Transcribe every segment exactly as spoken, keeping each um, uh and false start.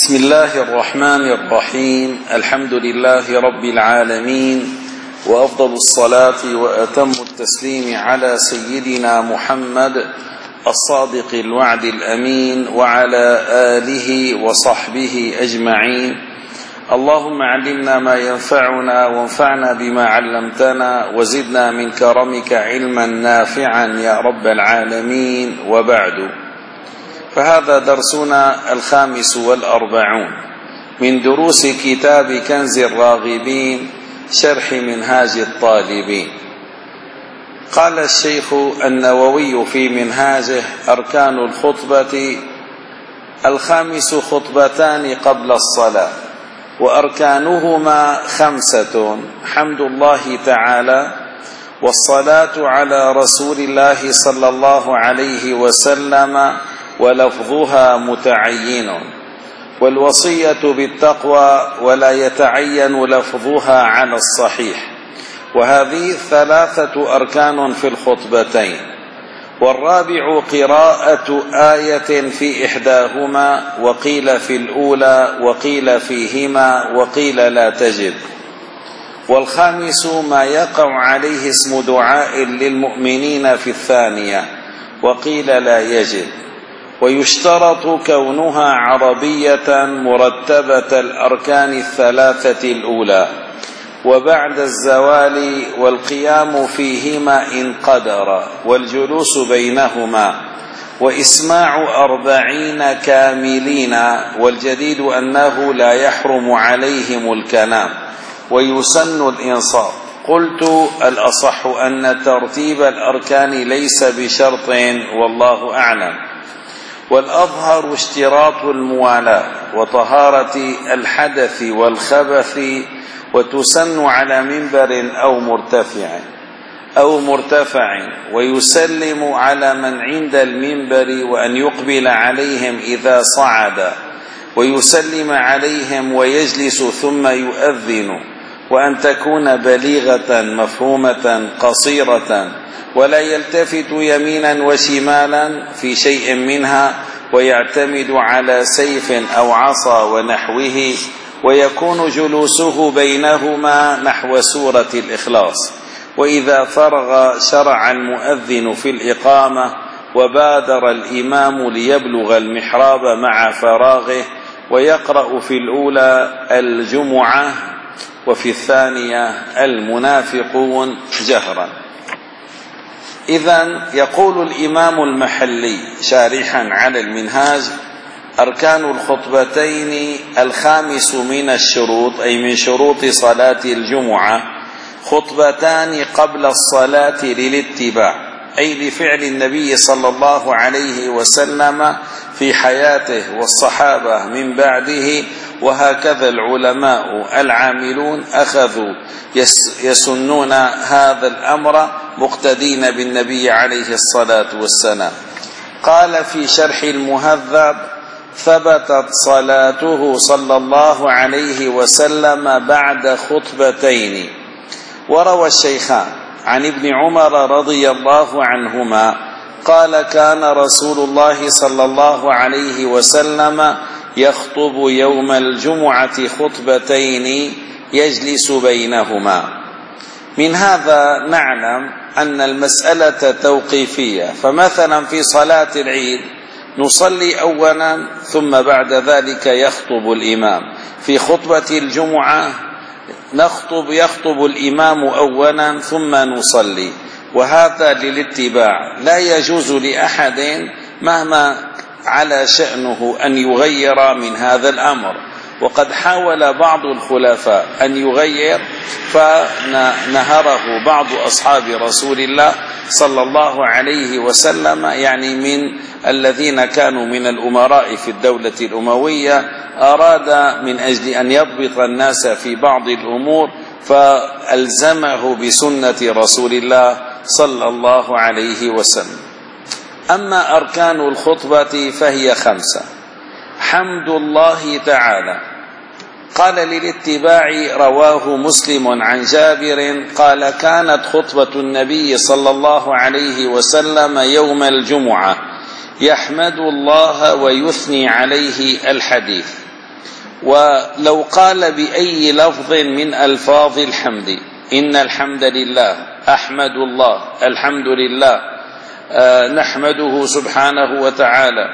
بسم الله الرحمن الرحيم. الحمد لله رب العالمين، وأفضل الصلاة وأتم التسليم على سيدنا محمد الصادق الوعد الأمين وعلى آله وصحبه أجمعين. اللهم علمنا ما ينفعنا وانفعنا بما علمتنا وزدنا من كرمك علما نافعا يا رب العالمين. وبعد، فهذا درسنا الخامس والأربعون من دروس كتاب كنز الراغبين شرح منهاج الطالبين. قال الشيخ النووي في منهاجه: أركان الخطبة الخامس خطبتان قبل الصلاة، وأركانهما خمسة: حمد الله تعالى، والصلاة على رسول الله صلى الله عليه وسلم ولفظها متعين، والوصية بالتقوى ولا يتعين لفظها على الصحيح. وهذه ثلاثة أركان في الخطبتين. والرابع قراءة آية في إحداهما، وقيل في الأولى وقيل فيهما وقيل لا تجب. والخامس ما يقع عليه اسم دعاء للمؤمنين في الثانية، وقيل لا يجب. ويشترط كونها عربية مرتبة الأركان الثلاثة الأولى، وبعد الزوال، والقيام فيهما إن قدر، والجلوس بينهما، وإسماع أربعين كاملين، والجديد أنه لا يحرم عليهم الكلام، ويسن الإنصات. قلت: الأصح أن ترتيب الأركان ليس بشرط، والله أعلم. والأظهر اشتراط الموالاة وطهارة الحدث والخبث، وتسن على منبر أو مرتفع أو مرتفع ويسلم على من عند المنبر، وأن يقبل عليهم إذا صعد، ويسلم عليهم ويجلس ثم يؤذن، وأن تكون بليغة مفهومة قصيرة، ولا يلتفت يمينا وشمالا في شيء منها، ويعتمد على سيف أو عصا ونحوه، ويكون جلوسه بينهما نحو سورة الإخلاص. وإذا فرغ شرع المؤذن في الإقامة، وبادر الإمام ليبلغ المحراب مع فراغه، ويقرأ في الأولى الجمعة وفي الثانية المنافقون جهرا. إذن يقول الإمام المحلي شارحا على المنهاج: أركان الخطبتين الخامس من الشروط، أي من شروط صلاة الجمعة، خطبتان قبل الصلاة للاتباع، أي لفعل النبي صلى الله عليه وسلم في حياته والصحابة من بعده. وهكذا العلماء العاملون أخذوا يسنون هذا الأمر مقتدين بالنبي عليه الصلاة والسلام. قال في شرح المهذب: ثبتت صلاته صلى الله عليه وسلم بعد خطبتين. وروى الشيخان عن ابن عمر رضي الله عنهما قال: كان رسول الله صلى الله عليه وسلم يخطب يوم الجمعة خطبتين يجلس بينهما. من هذا نعلم أن المسألة توقيفية، فمثلا في صلاة العيد نصلي أولا ثم بعد ذلك يخطب الإمام. في خطبة الجمعة نخطب يخطب الإمام أولا ثم نصلي، وهذا للاتباع. لا يجوز لأحد مهما على شأنه أن يغير من هذا الأمر. وقد حاول بعض الخلفاء أن يغير، فنهره بعض أصحاب رسول الله صلى الله عليه وسلم، يعني من الذين كانوا من الأمراء في الدولة الأموية، أراد من أجل أن يضبط الناس في بعض الأمور فألزمه بسنة رسول الله صلى الله عليه وسلم. أما أركان الخطبة فهي خمسة: حمد الله تعالى. قال للاتباع: رواه مسلم عن جابر قال: كانت خطبة النبي صلى الله عليه وسلم يوم الجمعة يحمد الله ويثني عليه الحديث. ولو قال بأي لفظ من ألفاظ الحمد، إن الحمد لله، أحمد الله، الحمد لله، آه نحمده سبحانه وتعالى،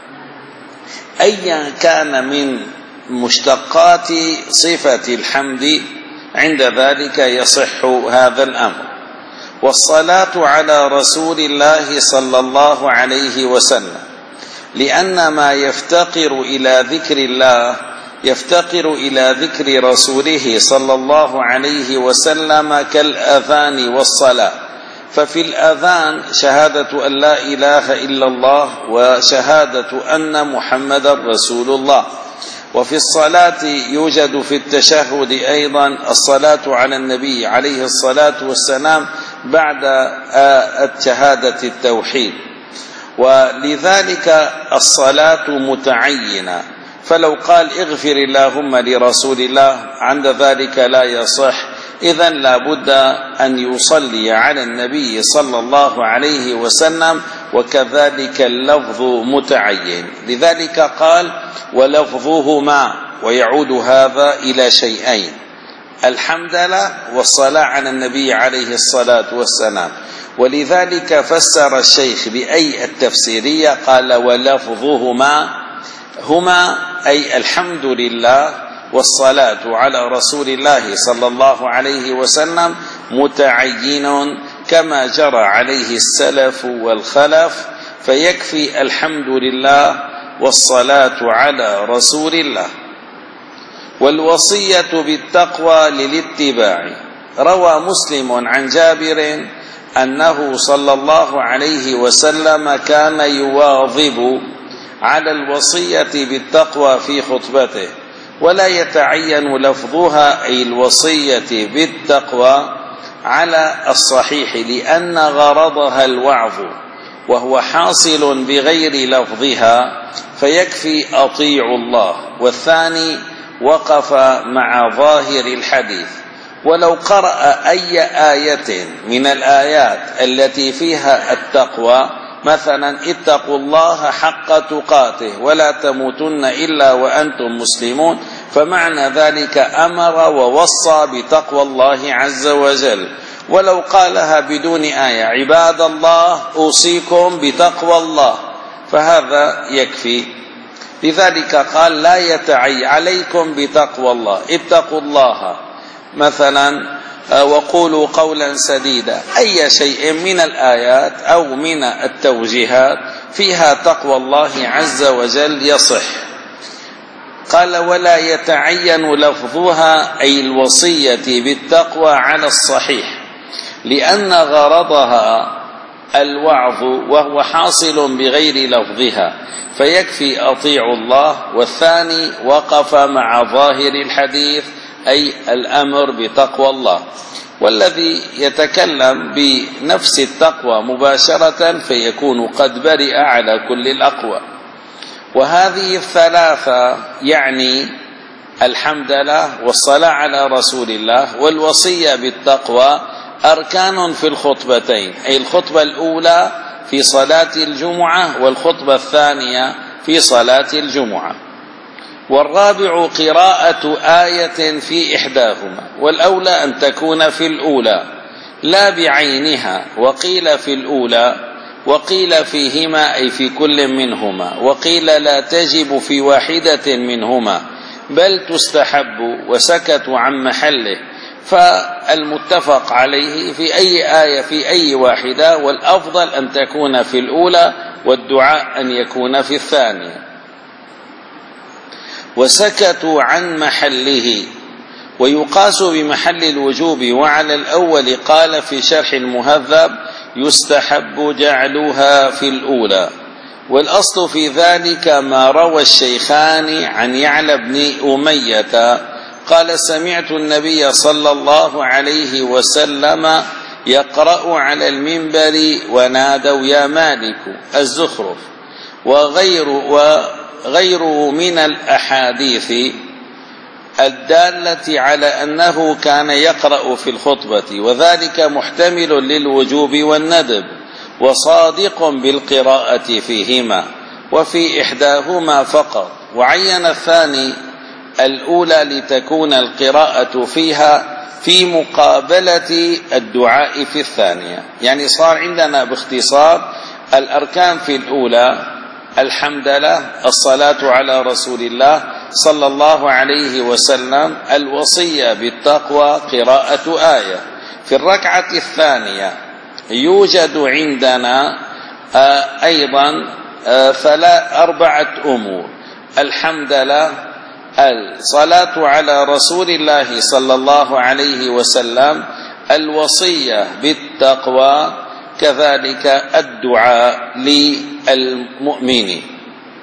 أيا كان من مشتقات صفة الحمد، عند ذلك يصح هذا الأمر. والصلاة على رسول الله صلى الله عليه وسلم، لأن ما يفتقر إلى ذكر الله يفتقر إلى ذكر رسوله صلى الله عليه وسلم كالأذان والصلاة. ففي الأذان شهادة أن لا إله إلا الله وشهادة أن محمد رسول الله، وفي الصلاة يوجد في التشهد أيضا الصلاة على النبي عليه الصلاة والسلام بعد شهادة التوحيد، ولذلك الصلاة متعينة. فلو قال اغفر اللهم لرسول الله عند ذلك لا يصح، إذن لا بد أن يصلي على النبي صلى الله عليه وسلم، وكذلك اللفظ متعين. لذلك قال ولفظهما، ويعود هذا إلى شيئين: الحمد لله والصلاة على النبي عليه الصلاة والسلام. ولذلك فسر الشيخ بأي التفسيرية قال ولفظهما، هما أي الحمد لله والصلاة على رسول الله صلى الله عليه وسلم متعين كما جرى عليه السلف والخلف، فيكفي الحمد لله والصلاة على رسول الله. والوصية بالتقوى للاتباع، روى مسلم عن جابر أنه صلى الله عليه وسلم كان يواظب على الوصية بالتقوى في خطبته، ولا يتعين لفظها أي الوصية بالتقوى على الصحيح، لأن غرضها الوعظ وهو حاصل بغير لفظها، فيكفي أطيعوا الله. والثاني وقف مع ظاهر الحديث. ولو قرأ أي آية من الآيات التي فيها التقوى، مثلا اتقوا الله حق تقاته ولا تموتن إلا وأنتم مسلمون، فمعنى ذلك أمر ووصى بتقوى الله عز وجل. ولو قالها بدون آية عباد الله أوصيكم بتقوى الله، فهذا يكفي. لذلك قال لا يتعي عليكم بتقوى الله، اتقوا الله مثلا وقولوا قولا سديدا. أي شيء من الآيات أو من التوجيهات فيها تقوى الله عز وجل يصح. قال ولا يتعين لفظها أي الوصية بالتقوى على الصحيح، لأن غرضها الوعظ وهو حاصل بغير لفظها، فيكفي أطيعوا الله. والثاني وقف مع ظاهر الحديث أي الأمر بتقوى الله. والذي يتكلم بنفس التقوى مباشرة فيكون قد برئ على كل الأقوى. وهذه الثلاثة يعني الحمد لله والصلاة على رسول الله والوصية بالتقوى أركان في الخطبتين، أي الخطبة الأولى في صلاة الجمعة والخطبة الثانية في صلاة الجمعة. والرابع قراءة آية في إحداهما، والأولى أن تكون في الأولى لا بعينها، وقيل في الأولى وقيل فيهما أي في كل منهما، وقيل لا تجب في واحدة منهما بل تستحب، وسكتوا عن محله. فالمتفق عليه في أي آية في أي واحدة، والأفضل أن تكون في الأولى والدعاء أن يكون في الثانية. وسكتوا عن محله، ويقاس بمحل الوجوب. وعلى الأول قال في شرح المهذب يستحب جعلها في الأولى. والأصل في ذلك ما روى الشيخان عن يعلى بن أمية قال سمعت النبي صلى الله عليه وسلم يقرأ على المنبر ونادوا يا مالك الزخرف. وغير وغيره من الأحاديث الدالة على أنه كان يقرأ في الخطبة، وذلك محتمل للوجوب والندب، وصادق بالقراءة فيهما وفي إحداهما فقط. وعين الثاني الأولى لتكون القراءة فيها في مقابلة الدعاء في الثانية. يعني صار عندنا باختصار الأركان في الأولى الحمد لله، الصلاة على رسول الله صلى الله عليه وسلم، الوصية بالتقوى، قراءة آية. في الركعة الثانية يوجد عندنا أيضا ثلاث أربعة أمور: الحمد لله، الصلاة على رسول الله صلى الله عليه وسلم، الوصية بالتقوى، كذلك الدعاء للمؤمنين.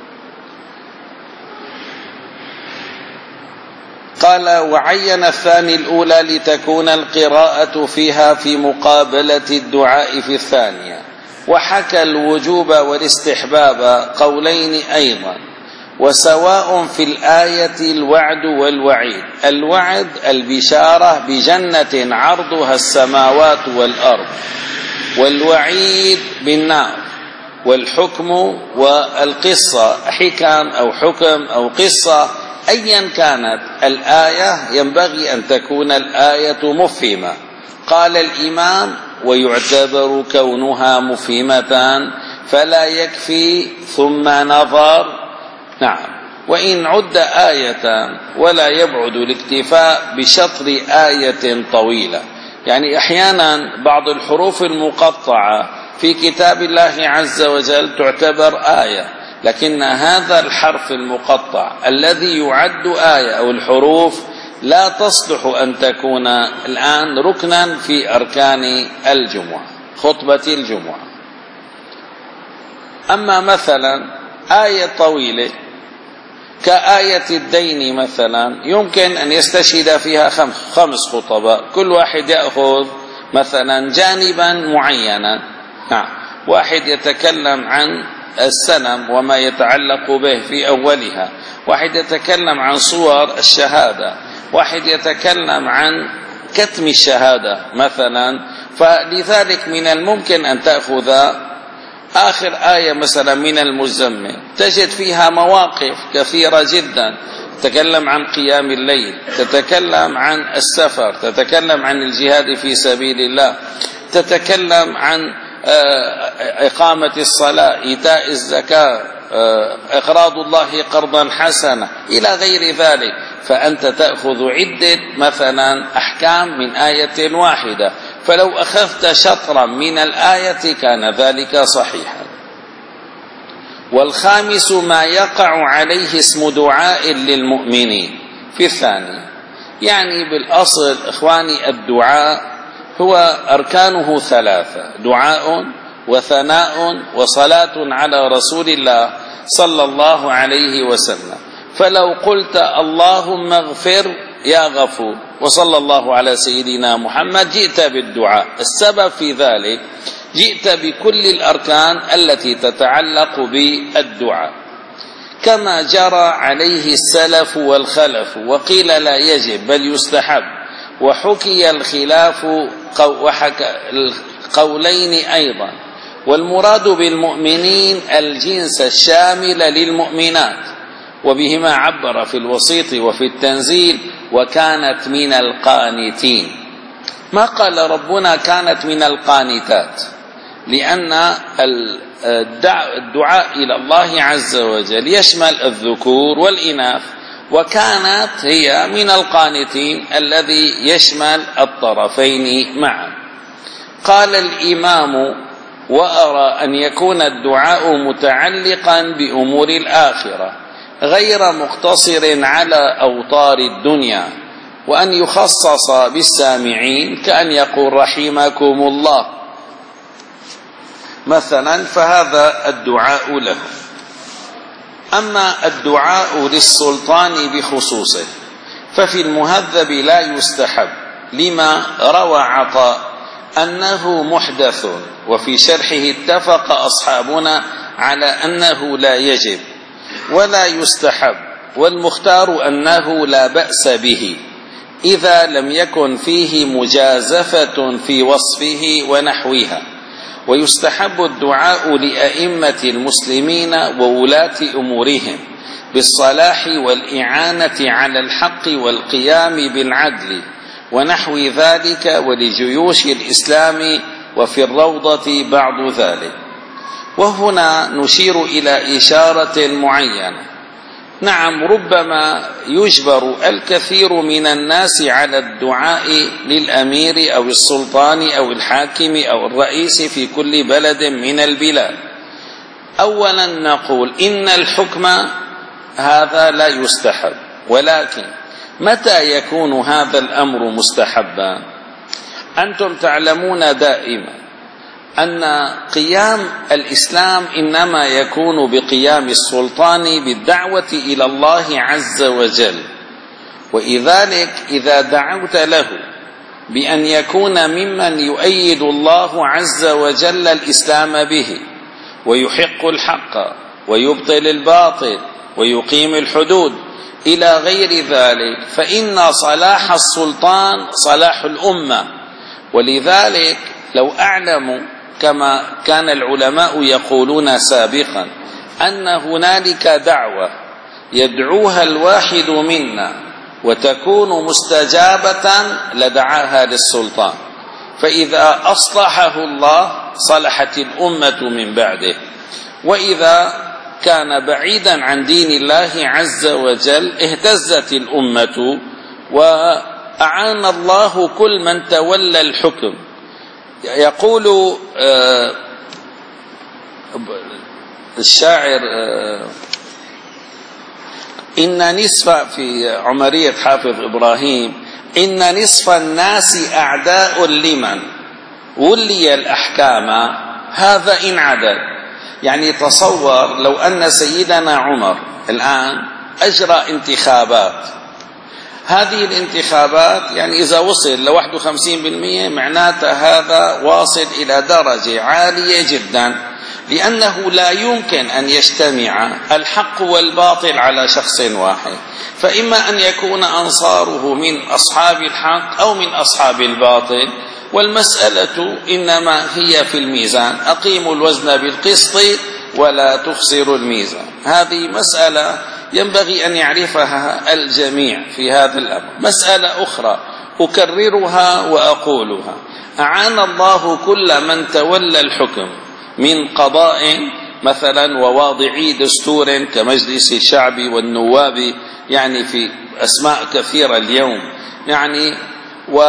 قال: وعين الثاني الأولى لتكون القراءة فيها في مقابلة الدعاء في الثانية، وحكى الوجوب والاستحباب قولين أيضا، وسواء في الآية الوعد والوعيد. الوعد البشارة بجنة عرضها السماوات والأرض، والوعيد بالنار، والحكم والقصة، حكم أو حكم أو قصة أيا كانت الآية ينبغي أن تكون الآية مفهمة. قال الإمام: ويعتبر كونها مفهمة فلا يكفي ثم نظر. نعم، وإن عد آية ولا يبعد الاكتفاء بشطر آية طويلة. يعني أحيانا بعض الحروف المقطعة في كتاب الله عز وجل تعتبر آية، لكن هذا الحرف المقطع الذي يعد آية أو الحروف لا تصلح أن تكون الآن ركنا في أركان الجمعة، خطبة الجمعة. أما مثلا آية طويلة كآية الدين مثلا يمكن أن يستشهد فيها خمس خطباء، كل واحد يأخذ مثلا جانبا معينا. نعم، واحد يتكلم عن السلم وما يتعلق به في أولها، واحد يتكلم عن صور الشهادة، واحد يتكلم عن كتم الشهادة مثلا. فلذلك من الممكن أن تأخذ آخر آية مثلا من المزمل، تجد فيها مواقف كثيرة جدا، تتكلم عن قيام الليل، تتكلم عن السفر، تتكلم عن الجهاد في سبيل الله، تتكلم عن إقامة الصلاة، إيتاء الزكاة، إقراض الله قرضا حسنا، إلى غير ذلك. فأنت تأخذ عدة مثلا أحكام من آية واحدة، فلو أخذت شطرا من الآية كان ذلك صحيحا. والخامس ما يقع عليه اسم دعاء للمؤمنين في الثاني. يعني بالأصل إخواني الدعاء هو أركانه ثلاثة: دعاء وثناء وصلاة على رسول الله صلى الله عليه وسلم. فلو قلت اللهم اغفر يا غفور وصلى الله على سيدنا محمد جئت بالدعاء. السبب في ذلك جئت بكل الأركان التي تتعلق بالدعاء كما جرى عليه السلف والخلف، وقيل لا يجب بل يستحب، وحكي الخلاف وحكى القولين أيضا. والمراد بالمؤمنين الجنس الشامل للمؤمنات، وبهما عبر في الوسيط وفي التنزيل: وكانت من القانتين. ما قال ربنا كانت من القانتات، لأن الدعاء إلى الله عز وجل يشمل الذكور والإناث، وكانت هي من القانتين الذي يشمل الطرفين معا. قال الإمام: وأرى أن يكون الدعاء متعلقا بأمور الآخرة غير مقتصر على أوطار الدنيا، وأن يخصص بالسامعين كأن يقول رحمكم الله مثلا، فهذا الدعاء له. أما الدعاء للسلطان بخصوصه ففي المهذب لا يستحب، لما روى عطاء أنه محدث، وفي شرحه اتفق أصحابنا على أنه لا يجب ولا يستحب، والمختار أنه لا بأس به إذا لم يكن فيه مجازفة في وصفه ونحوها. ويستحب الدعاء لأئمة المسلمين وولاة أمورهم بالصلاح والإعانة على الحق والقيام بالعدل ونحو ذلك، ولجيوش الإسلام وفي الروضة بعض ذلك. وهنا نشير إلى إشارة معينة. نعم، ربما يجبر الكثير من الناس على الدعاء للأمير أو السلطان أو الحاكم أو الرئيس في كل بلد من البلاد. أولا نقول إن الحكم هذا لا يستحب، ولكن متى يكون هذا الأمر مستحبا؟ أنتم تعلمون دائما أن قيام الإسلام إنما يكون بقيام السلطان بالدعوة إلى الله عز وجل، ولذلك إذا دعوت له بأن يكون ممن يؤيد الله عز وجل الإسلام به ويحق الحق ويبطل الباطل ويقيم الحدود إلى غير ذلك، فإن صلاح السلطان صلاح الأمة. ولذلك لو أعلم كما كان العلماء يقولون سابقا أن هنالك دعوة يدعوها الواحد منا وتكون مستجابة لدعاها للسلطان، فإذا أصلحه الله صلحت الأمة من بعده، وإذا كان بعيدا عن دين الله عز وجل اهتزت الأمة وأعان الله كل من تولى الحكم. يقول الشاعر إن نصف في عمرية حافظ إبراهيم إن نصف الناس أعداء لمن ولي الأحكام هذا إن عدل. يعني تصور لو أن سيدنا عمر الآن أجرى انتخابات، هذه الانتخابات يعني إذا وصل لواحد وخمسين بالمئة معناتها هذا واصل إلى درجة عالية جدا، لأنه لا يمكن أن يجتمع الحق والباطل على شخص واحد، فإما أن يكون أنصاره من أصحاب الحق أو من أصحاب الباطل، والمسألة إنما هي في الميزان، أقيموا الوزن بالقسط ولا تخسروا الميزان. هذه مسألة ينبغي أن يعرفها الجميع في هذا الأمر. مسألة أخرى أكررها وأقولها: أعان الله كل من تولى الحكم من قضاء مثلا وواضعي دستور كمجلس الشعب والنواب، يعني في أسماء كثيرة اليوم، يعني و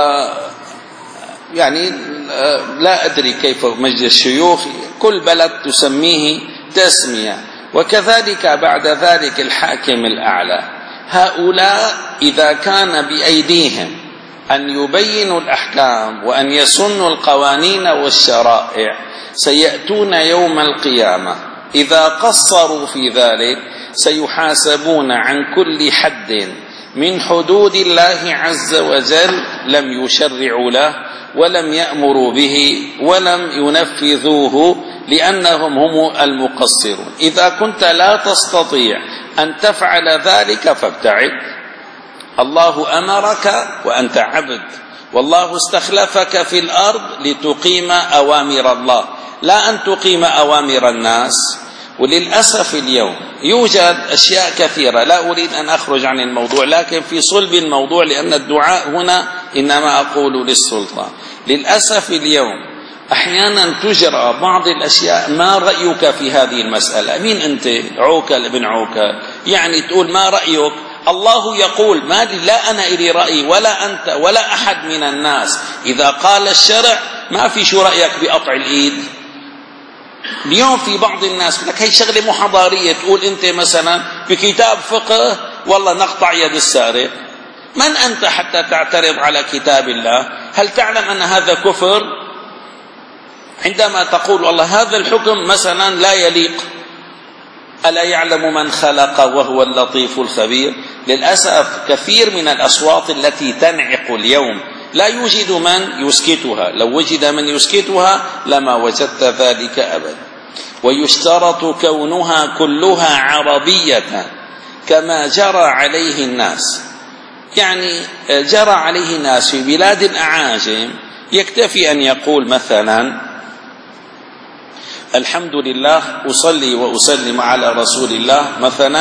يعني لا أدري كيف مجلس الشيوخ، كل بلد تسميه تسمية، وكذلك بعد ذلك الحاكم الأعلى. هؤلاء إذا كان بأيديهم أن يبينوا الأحكام وأن يسنوا القوانين والشرائع سيأتون يوم القيامة إذا قصروا في ذلك سيحاسبون عن كل حد من حدود الله عز وجل لم يشرعوا له ولم يأمروا به ولم ينفذوه، لأنهم هم المقصرون. إذا كنت لا تستطيع أن تفعل ذلك فابتعد. الله أمرك وأنت عبد، والله استخلفك في الأرض لتقيم أوامر الله لا أن تقيم أوامر الناس. وللأسف اليوم يوجد أشياء كثيرة، لا أريد أن أخرج عن الموضوع، لكن في صلب الموضوع، لأن الدعاء هنا إنما أقول للسلطان. للأسف اليوم أحيانا تجرى بعض الأشياء، ما رأيك في هذه المسألة؟ مين أنت؟ عوكل ابن عوكل، يعني تقول ما رأيك؟ الله يقول ما لي، لا أنا إلي رأي ولا أنت ولا أحد من الناس. إذا قال الشرع ما في شو رأيك بقطع الإيد. اليوم في بعض الناس لك هي شغلة محاضرية، تقول أنت مثلا بكتاب فقه والله نقطع يد السارق. من أنت حتى تعترض على كتاب الله؟ هل تعلم أن هذا كفر؟ عندما تقول والله هذا الحكم مثلا لا يليق، ألا يعلم من خلق وهو اللطيف الخبير؟ للأسف كثير من الأصوات التي تنعق اليوم لا يوجد من يسكتها، لو وجد من يسكتها لما وجدت ذلك أبدا. ويشترط كونها كلها عربية كما جرى عليه الناس، يعني جرى عليه الناس في بلاد الأعاجم، يكتفي أن يقول مثلا الحمد لله أصلي وأسلم على رسول الله مثلا،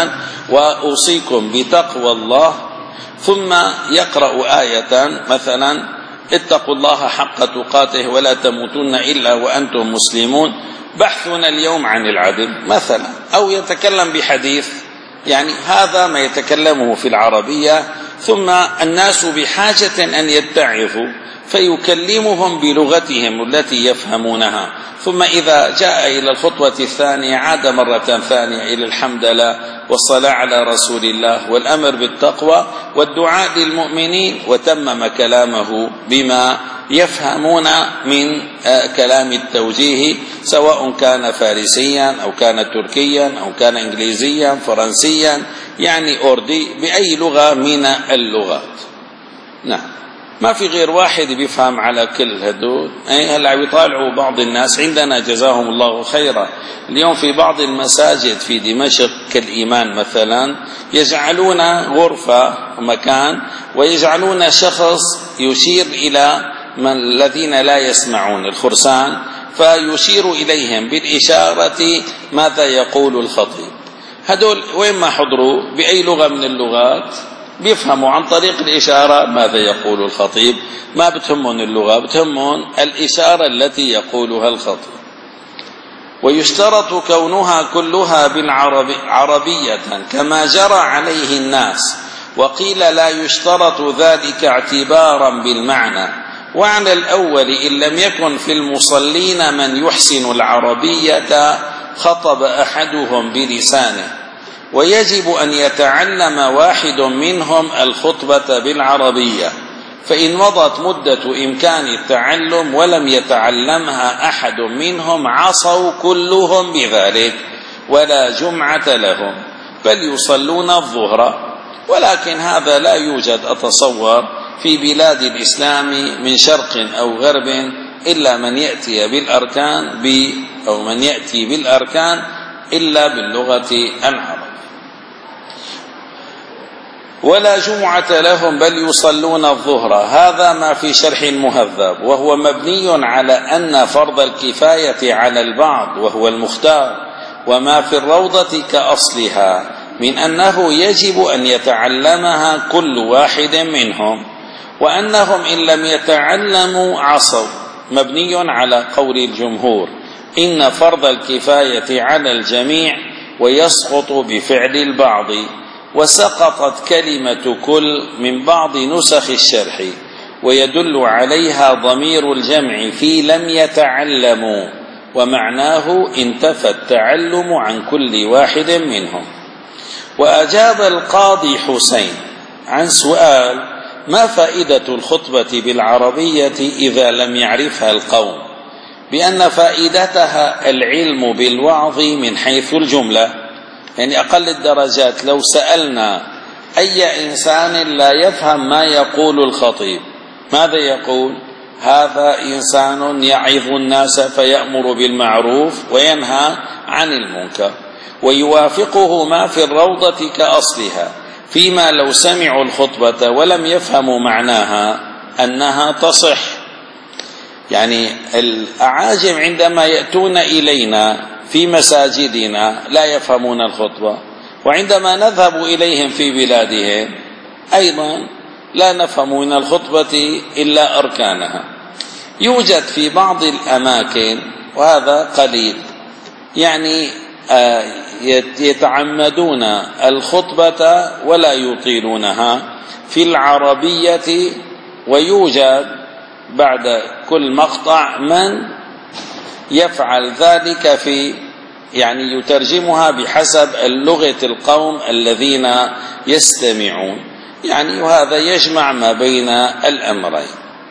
وأوصيكم بتقوى الله، ثم يقرأ آية مثلا اتقوا الله حق تقاته ولا تموتن إلا وأنتم مسلمون، بحثنا اليوم عن العدل مثلا، أو يتكلم بحديث، يعني هذا ما يتكلمه في العربية، ثم الناس بحاجة أن يتعظوا فيكلمهم بلغتهم التي يفهمونها، ثم إذا جاء إلى الخطوة الثانية عاد مرة ثانية إلى الحمد لله والصلاة على رسول الله والأمر بالتقوى والدعاء للمؤمنين، وتمم كلامه بما يفهمون من كلام التوجيه، سواء كان فارسيا أو كان تركيا أو كان إنجليزيا فرنسيا، يعني أوردي بأي لغة من اللغات. نعم، ما في غير واحد بيفهم على كل هدول. هلا بيطالعوا بعض الناس عندنا جزاهم الله خيرا اليوم في بعض المساجد في دمشق كالإيمان مثلا، يجعلون غرفة مكان ويجعلون شخص يشير إلى من الذين لا يسمعون الخرسان، فيشير إليهم بالإشارة ماذا يقول الخطيب. هدول وين ما حضروا بأي لغة من اللغات بيفهموا عن طريق الإشارة ماذا يقول الخطيب، ما بتهمون اللغة، بتهمون الإشارة التي يقولها الخطيب. ويشترط كونها كلها بالعربية كما جرى عليه الناس، وقيل لا يشترط ذلك اعتبارا بالمعنى، وعلى الأول إن لم يكن في المصلين من يحسن العربية خطب أحدهم بلسانه، ويجب أن يتعلم واحد منهم الخطبة بالعربية، فإن مضت مدة إمكان التعلم ولم يتعلمها أحد منهم عصوا كلهم بذلك ولا جمعة لهم، بل يصلون الظهر. ولكن هذا لا يوجد أتصور في بلاد الإسلام من شرق أو غرب إلا من يأتي بالأركان ب أو من يأتي بالأركان إلا باللغة العربية. ولا جمعة لهم بل يصلون الظهر، هذا ما في شرح المهذب، وهو مبني على أن فرض الكفاية على البعض وهو المختار، وما في الروضة كأصلها من أنه يجب أن يتعلمها كل واحد منهم، وأنهم إن لم يتعلموا عصوا، مبني على قول الجمهور إن فرض الكفاية على الجميع ويسقط بفعل البعض، وسقطت كلمة كل من بعض نسخ الشرح، ويدل عليها ضمير الجمع في لم يتعلموا، ومعناه انتفى التعلم عن كل واحد منهم. وأجاب القاضي حسين عن سؤال ما فائدة الخطبة بالعربية إذا لم يعرفها القوم، بأن فائدتها العلم بالوعظ من حيث الجملة، يعني أقل الدرجات لو سألنا أي إنسان لا يفهم ما يقول الخطيب ماذا يقول؟ هذا إنسان يعظ الناس فيأمر بالمعروف وينهى عن المنكر، ويوافقه ما في الروضة كأصلها، فيما لو سمعوا الخطبة ولم يفهموا معناها أنها تصح. يعني الأعاجم عندما يأتون إلينا في مساجدنا لا يفهمون الخطبة، وعندما نذهب إليهم في بلادهم أيضا لا نفهم من الخطبة إلا أركانها. يوجد في بعض الأماكن وهذا قليل يعني يتعمدون الخطبة ولا يطيلونها في العربية، ويوجد بعد كل مقطع من يفعل ذلك في يعني يترجمها بحسب اللغة القوم الذين يستمعون، يعني وهذا يجمع ما بين الأمرين.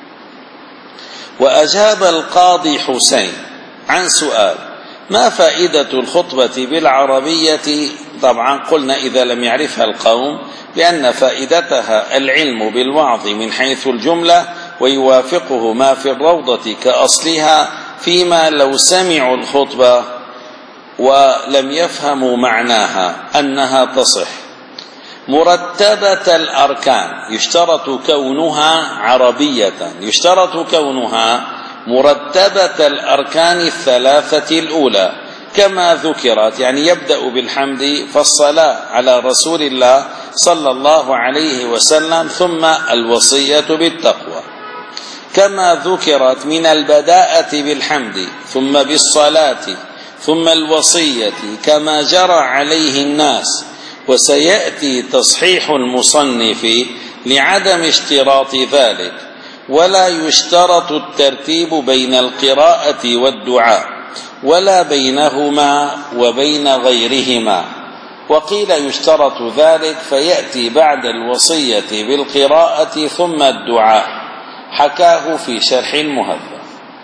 وأجاب القاضي حسين عن سؤال ما فائدة الخطبة بالعربية، طبعا قلنا إذا لم يعرفها القوم بأن فائدتها العلم بالوعظ من حيث الجملة، ويوافقه ما في الروضة كأصلها، فيما لو سمعوا الخطبة ولم يفهموا معناها أنها تصح. مرتبة الأركان يشترط كونها عربية، يشترط كونها مرتبة الأركان الثلاثة الأولى، كما ذكرت، يعني يبدأ بالحمد، فالصلاة على رسول الله صلى الله عليه وسلم، ثم الوصية بالتقوى كما ذكرت من البداءة بالحمد ثم بالصلاة ثم الوصية كما جرى عليه الناس. وسيأتي تصحيح المصنف لعدم اشتراط ذلك، ولا يشترط الترتيب بين القراءة والدعاء ولا بينهما وبين غيرهما. وقيل يشترط ذلك فيأتي بعد الوصية بالقراءة ثم الدعاء، حكاه في شرح المهذب.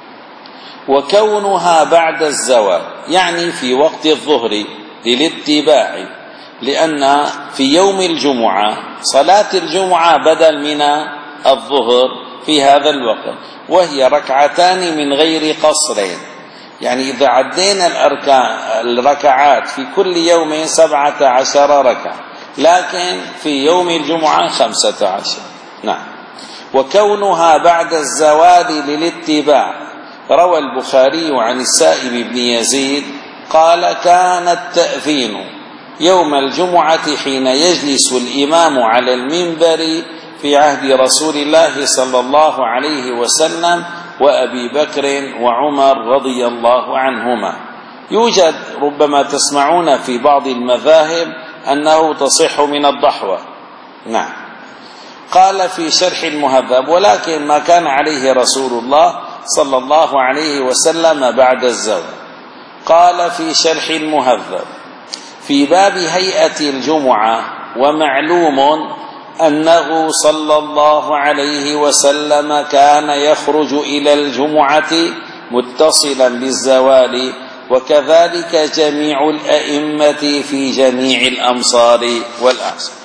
وكونها بعد الزوال يعني في وقت الظهر للاتباع، لأن في يوم الجمعة صلاة الجمعة بدل من الظهر في هذا الوقت، وهي ركعتان من غير قصرين، يعني إذا عدينا الركعات في كل يوم سبعة عشر ركعة، لكن في يوم الجمعة خمسة عشر. نعم. وكونها بعد الزوال للاتباع، روى البخاري عن السائب بن يزيد قال: كان التأذين يوم الجمعة حين يجلس الإمام على المنبر في عهد رسول الله صلى الله عليه وسلم وأبي بكر وعمر رضي الله عنهما. يوجد ربما تسمعون في بعض المذاهب أنه تصح من الضحوة. نعم. قال في شرح المهذب: ولكن ما كان عليه رسول الله صلى الله عليه وسلم بعد الزوال. قال في شرح المهذب: في باب هيئة الجمعة، ومعلوم أنه صلى الله عليه وسلم كان يخرج إلى الجمعة متصلا بالزوال، وكذلك جميع الأئمة في جميع الأمصار والأعصار.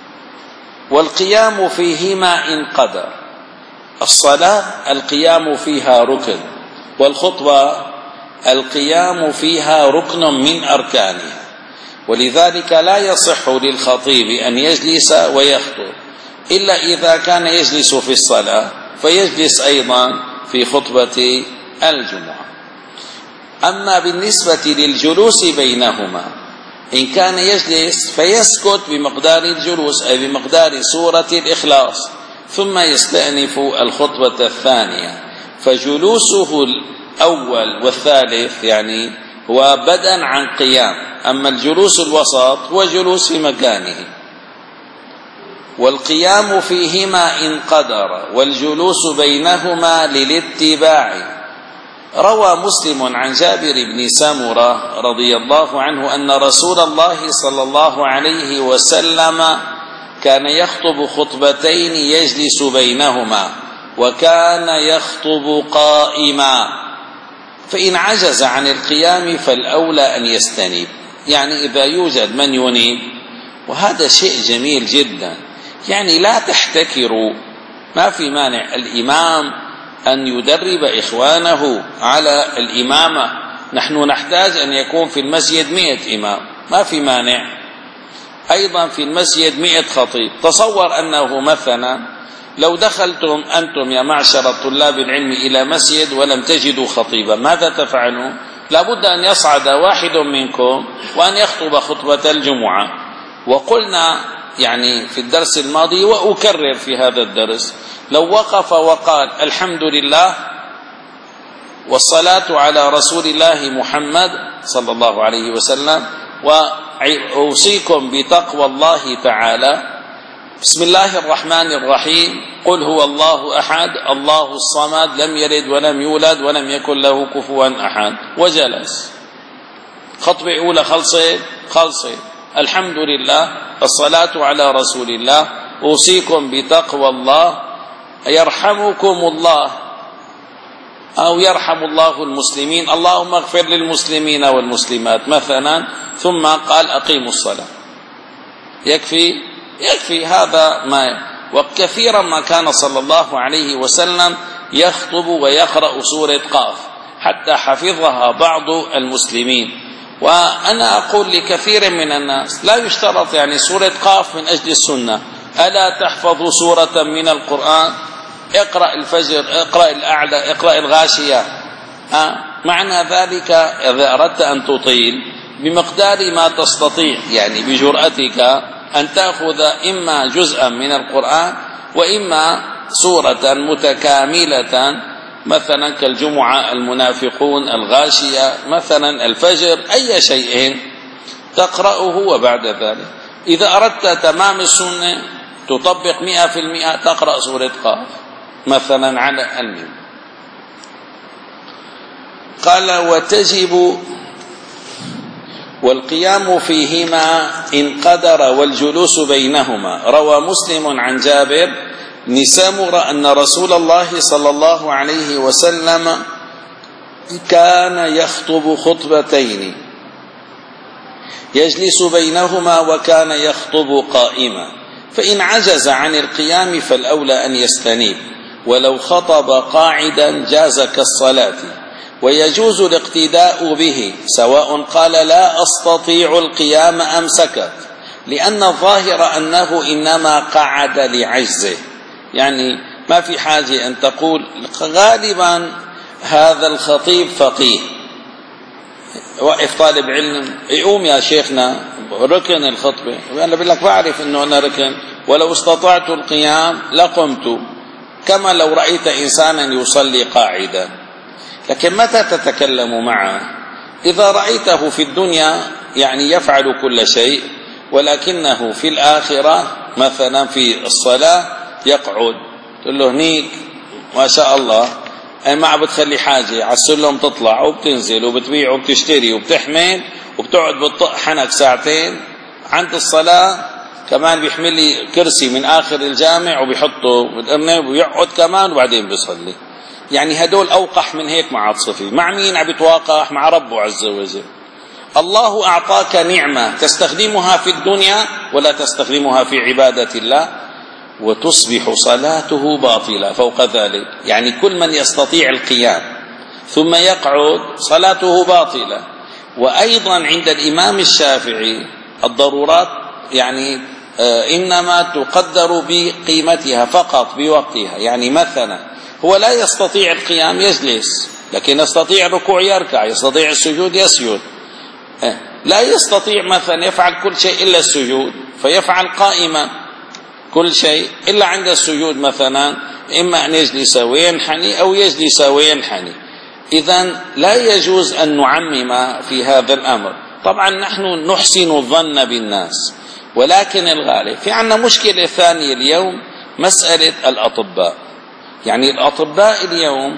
والقيام فيهما إن قدر. الصلاة القيام فيها ركن، والخطبة القيام فيها ركن من أركانها، ولذلك لا يصح للخطيب أن يجلس ويخطب إلا إذا كان يجلس في الصلاة، فيجلس أيضا في خطبة الجمعة. أما بالنسبة للجلوس بينهما، إن كان يجلس فيسكت بمقدار الجلوس، أي بمقدار سورة الإخلاص، ثم يستأنف الخطبة الثانية. فجلوسه الأول والثالث يعني هو بدءا عن قيام، أما الجلوس الوسط هو جلوس في مكانه. والقيام فيهما إن قدر، والجلوس بينهما للاتباع. روى مسلم عن جابر بن سمرة رضي الله عنه أن رسول الله صلى الله عليه وسلم كان يخطب خطبتين يجلس بينهما، وكان يخطب قائما، فإن عجز عن القيام فالأولى أن يستنيب، يعني إذا يوجد من ينيب، وهذا شيء جميل جدا، يعني لا تحتكروا، ما في مانع الإمام أن يدرب إخوانه على الإمامة. نحن نحتاج أن يكون في المسجد مئة إمام، ما في مانع. أيضا في المسجد مئة خطيب. تصور أنه مثلا لو دخلتم أنتم يا معشر طلاب العلم إلى مسجد ولم تجدوا خطيبا، ماذا تفعلون؟ لابد أن يصعد واحد منكم وأن يخطب خطبة الجمعة. وقلنا يعني في الدرس الماضي وأكرر في هذا الدرس، لو وقف وقال: الحمد لله والصلاة على رسول الله محمد صلى الله عليه وسلم، وأوصيكم بتقوى الله تعالى، بسم الله الرحمن الرحيم، قل هو الله أحد الله الصمد لم يلد ولم يولد ولم يكن له كفوا أحد، وجلس. خطبة أولى خلصت خلصت الحمد لله، الصلاة على رسول الله، أوصيكم بتقوى الله، يرحمكم الله أو يرحم الله المسلمين، اللهم اغفر للمسلمين والمسلمات مثلا، ثم قال: أقيموا الصلاة. يكفي يكفي هذا ما. وكثيرا ما كان صلى الله عليه وسلم يخطب ويقرأ سورة قاف حتى حفظها بعض المسلمين. وأنا أقول لكثير من الناس لا يشترط يعني سورة قاف من أجل السنة، ألا تحفظ سورة من القرآن؟ اقرأ الفجر، اقرأ الأعلى، اقرأ الغاشية، أه؟ معنى ذلك إذا أردت أن تطيل بمقدار ما تستطيع، يعني بجرأتك أن تأخذ إما جزءا من القرآن وإما سورة متكاملة، مثلا كالجمعة، المنافقون، الغاشية، مثلا الفجر، أي شيء تقرأه. وبعد ذلك إذا أردت تمام السنة تطبق مئة في المئة تقرأ سورة قاف مثلا على الميم. قال وتجب والقيام فيهما إن قدر والجلوس بينهما. روى مسلم عن جابر بن سمرة أن رسول الله صلى الله عليه وسلم كان يخطب خطبتين يجلس بينهما وكان يخطب قائما، فإن عجز عن القيام فالأولى أن يستنيب، ولو خطب قاعدا جاز كالصلاة، ويجوز الاقتداء به سواء قال لا أستطيع القيام أم سكت، لأن الظاهر أنه إنما قعد لعجزه. يعني ما في حاجة أن تقول غالبا هذا الخطيب فقيه، وقف طالب علم يقوم يا شيخنا ركن الخطبة، أنا بقول لك بعرف أنه أنا ركن ولو استطعت القيام لقمت، كما لو رأيت إنسانا يصلي قاعدا. لكن متى تتكلم معه؟ إذا رأيته في الدنيا يعني يفعل كل شيء، ولكنه في الآخرة مثلا في الصلاة يقعد، تقول له هنيك ما شاء الله أي ما بتخلي حاجة، على السلم تطلع وبتنزل وبتبيع وبتشتري وبتحمل وبتقعد بتطق حنك ساعتين. عند الصلاة كمان بيحمل لي كرسي من آخر الجامع وبيحطه بالأرنب ويقعد كمان وبعدين بيصلي. يعني هدول أوقح من هيك مع الصفي. مع مين عم يتواقح؟ مع ربه عز وجل. الله أعطاك نعمة تستخدمها في الدنيا ولا تستخدمها في عبادة الله، وتصبح صلاته باطلة فوق ذلك. يعني كل من يستطيع القيام ثم يقعد صلاته باطلة. وأيضا عند الإمام الشافعي الضرورات يعني إنما تقدر بقيمتها فقط بوقتها. يعني مثلا هو لا يستطيع القيام يجلس، لكن يستطيع الركوع يركع، يستطيع السجود يسجد. لا يستطيع مثلا يفعل كل شيء إلا السجود فيفعل قائما كل شيء إلا عند السجود، مثلا إما أن يجلس وينحني أو يجلس وينحني. إذن لا يجوز أن نعمم في هذا الأمر. طبعا نحن نحسن الظن بالناس، ولكن الغالب في عنا مشكلة ثانية اليوم، مسألة الأطباء. يعني الأطباء اليوم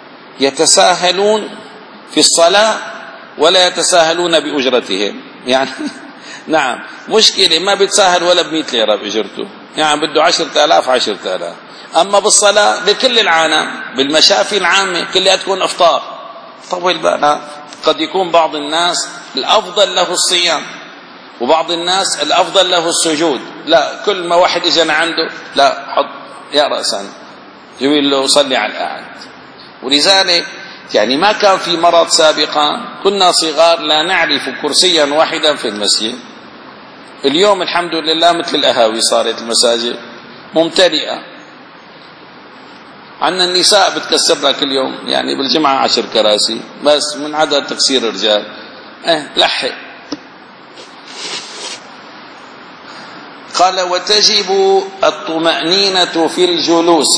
يتساهلون في الصلاة ولا يتساهلون بأجرتهم. يعني نعم مشكلة، ما بتساهل ولا بمئة ليرة بأجرته، يعني بده عشرة آلاف عشرة آلاف. أما بالصلاة لكل العالم بالمشافي العامة كلها تكون أفطار. طول بالك، قد يكون بعض الناس الأفضل له الصيام وبعض الناس الأفضل له السجود. لا، كل ما واحد إجانا عنده لا حط يا رأسا يقول له صلي على القاعد. ولذلك يعني ما كان في مرض سابقا، كنا صغار لا نعرف كرسيا واحدا في المسجد. اليوم الحمد لله مثل الأهاوي صارت المساجد ممتلئة. عنا النساء بتكسر لك اليوم يعني بالجمعة عشر كراسي بس من عدد تكسير الرجال. اه لحق. قال وتجب الطمأنينة في الجلوس.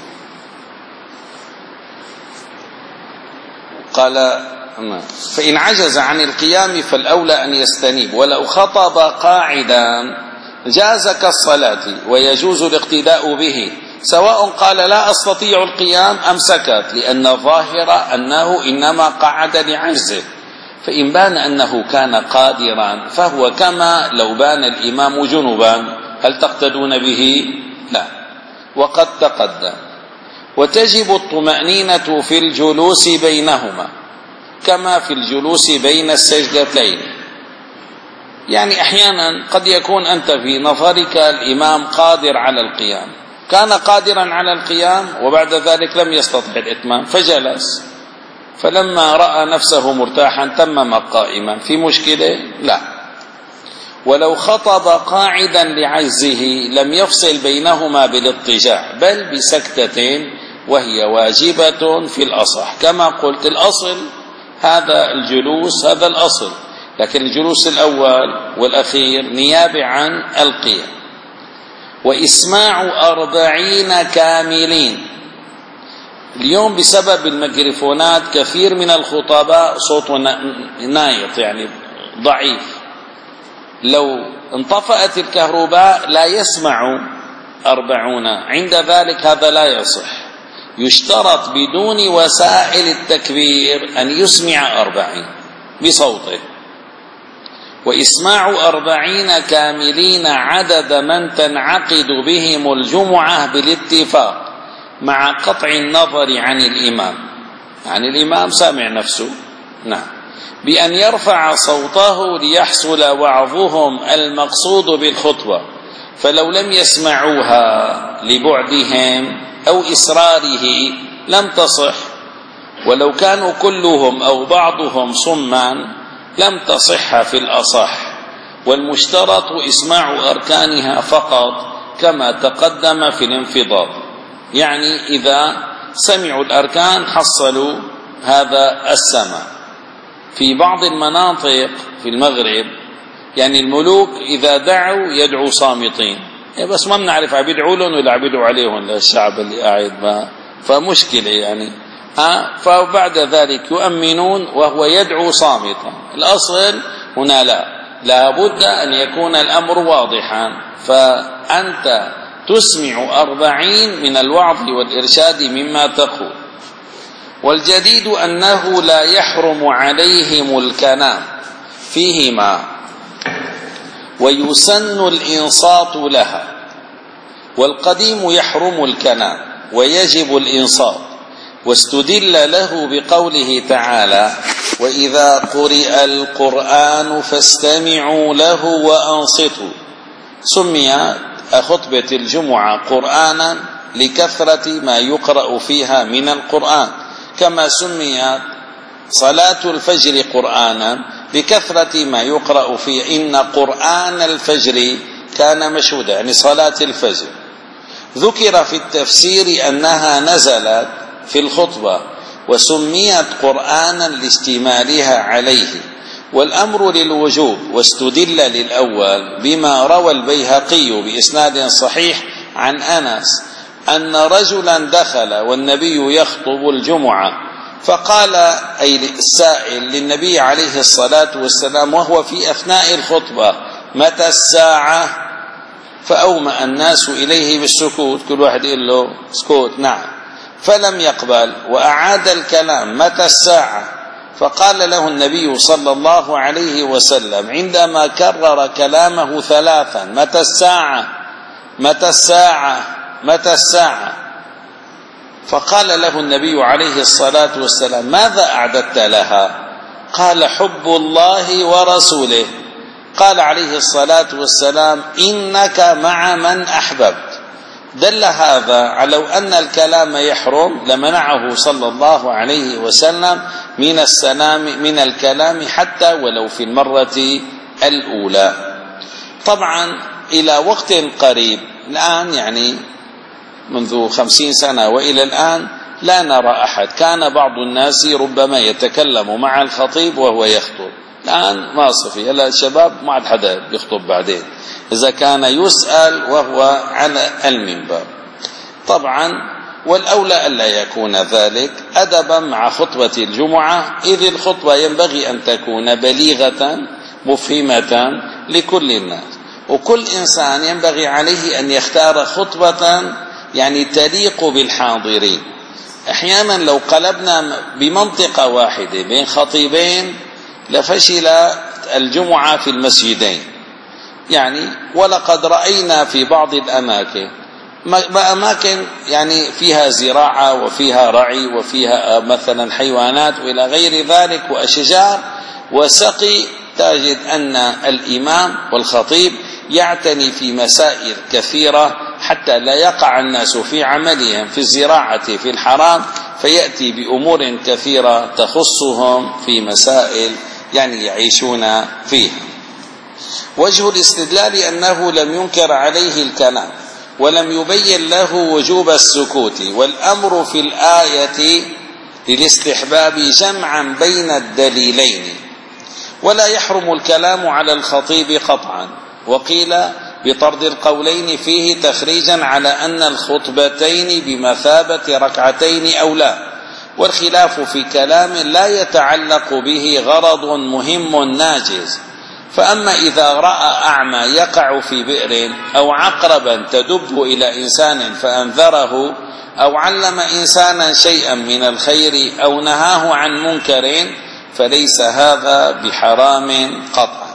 قال فإن عجز عن القيام فالأولى أن يستنيب، ولو خطب قاعدا جاز كالصلاة، ويجوز الاقتداء به سواء قال لا أستطيع القيام أم سكت، لأن الظاهر أنه إنما قعد لعجزه. فإن بان أنه كان قادرا فهو كما لو بان الإمام جنبا. هل تقتدون به؟ لا. وقد تقدم. وتجب الطمأنينة في الجلوس بينهما كما في الجلوس بين السجدتين. يعني أحيانا قد يكون أنت في نظرك الإمام قادر على القيام، كان قادرا على القيام وبعد ذلك لم يستطع الإتمام فجلس، فلما رأى نفسه مرتاحا تمم قائما. في مشكلة؟ لا. ولو خطب قاعدا لعجزه لم يفصل بينهما بالاضطجاع بل بسكتة، وهي واجبة في الأصح. كما قلت الأصل هذا الجلوس هذا الأصل، لكن الجلوس الأول والأخير نيابة عن القيام. وإسماع أربعين كاملين. اليوم بسبب الميكروفونات كثير من الخطباء صوته نايط يعني ضعيف، لو انطفأت الكهرباء لا يسمع أربعون، عند ذلك هذا لا يصح. يشترط بدون وسائل التكبير أن يسمع أربعين بصوته. وإسماع أربعين كاملين عدد من تنعقد بهم الجمعة بالاتفاق مع قطع النظر عن الإمام، يعني الإمام سامع نفسه، نعم، بأن يرفع صوته ليحصل وعظهم المقصود بالخطبة، فلو لم يسمعوها لبعدهم أو إصراره لم تصح، ولو كانوا كلهم أو بعضهم صما لم تصح في الأصح. والمشترط إسماع أركانها فقط كما تقدم في الانفضاض، يعني إذا سمعوا الأركان حصلوا هذا السمع. في بعض المناطق في المغرب يعني الملوك إذا دعوا يدعوا صامتين، بس ما بنعرف عم يدعوا لهم ولا عم يدعوا عليهم للشعب اللي قاعد ما، فمشكلة يعني ها. فبعد ذلك يؤمنون وهو يدعو صامتا. الأصل هنا لا لابد أن يكون الأمر واضحا، فأنت تسمع أربعين من الوعظ والإرشاد مما تقول. والجديد أنه لا يحرم عليهم الكلام فيهما، ويسن الإنصات لها. والقديم يحرم الكلام ويجب الإنصات، واستدل له بقوله تعالى: وإذا قرئ القرآن فاستمعوا له وأنصتوا. سميت خطبة الجمعة قرآنا لكثرة ما يقرأ فيها من القرآن، كما سميت صلاة الفجر قرآنا بكثرة ما يقرأ فيه. إن قرآن الفجر كان مشهودا، يعني صلاة الفجر. ذكر في التفسير أنها نزلت في الخطبة وسميت قرآنا لاشتمالها عليه، والأمر للوجوب. واستدل للأول بما روى البيهقي بإسناد صحيح عن أنس أن رجلا دخل والنبي يخطب الجمعة، فقال أي السائل للنبي عليه الصلاة والسلام وهو في أثناء الخطبة: متى الساعة؟ فأومأ الناس إليه بالسكوت، كل واحد يقول له سكوت نعم، فلم يقبل وأعاد الكلام: متى الساعة؟ فقال له النبي صلى الله عليه وسلم عندما كرر كلامه ثلاثا: متى الساعة؟ متى الساعة؟ متى الساعة؟ فقال له النبي عليه الصلاة والسلام: ماذا أعددت لها؟ قال: حب الله ورسوله. قال عليه الصلاة والسلام: إنك مع من أحببت. دل هذا على أن الكلام يحرم لمنعه صلى الله عليه وسلم من السلام من الكلام حتى ولو في المرة الأولى. طبعا إلى وقت قريب الآن، يعني منذ خمسين سنة وإلى الآن، لا نرى أحد. كان بعض الناس ربما يتكلم مع الخطيب وهو يخطب، الآن ما صفي. هلا الشباب ما عاد حدا بيخطب بعدين إذا كان يسأل وهو على المنبر. طبعا والأولى ألا يكون ذلك أدبا مع خطبة الجمعة، إذ الخطبة ينبغي أن تكون بليغة مفهمة لكل الناس، وكل إنسان ينبغي عليه أن يختار خطبة يعني تليق بالحاضرين. أحيانا لو قلبنا بمنطقة واحدة بين خطيبين لفشل الجمعة في المسجدين، يعني ولقد رأينا في بعض الأماكن أماكن يعني فيها زراعة وفيها رعي وفيها مثلا حيوانات وإلى غير ذلك وأشجار وسقي، تجد أن الإمام والخطيب يعتني في مسائل كثيرة حتى لا يقع الناس في عملهم في الزراعة في الحرام، فيأتي بأمور كثيرة تخصهم في مسائل يعني يعيشون فيها. وجه الاستدلال أنه لم ينكر عليه الكلام ولم يبين له وجوب السكوت، والأمر في الآية للاستحباب جمعا بين الدليلين، ولا يحرم الكلام على الخطيب قطعا. وقيل بطرد القولين فيه تخريجا على أن الخطبتين بمثابة ركعتين أو لا، والخلاف في كلام لا يتعلق به غرض مهم ناجز. فأما إذا رأى أعمى يقع في بئر أو عقربا تدب إلى إنسان فأنذره، أو علم إنسانا شيئا من الخير أو نهاه عن منكر، فليس هذا بحرام قطعا.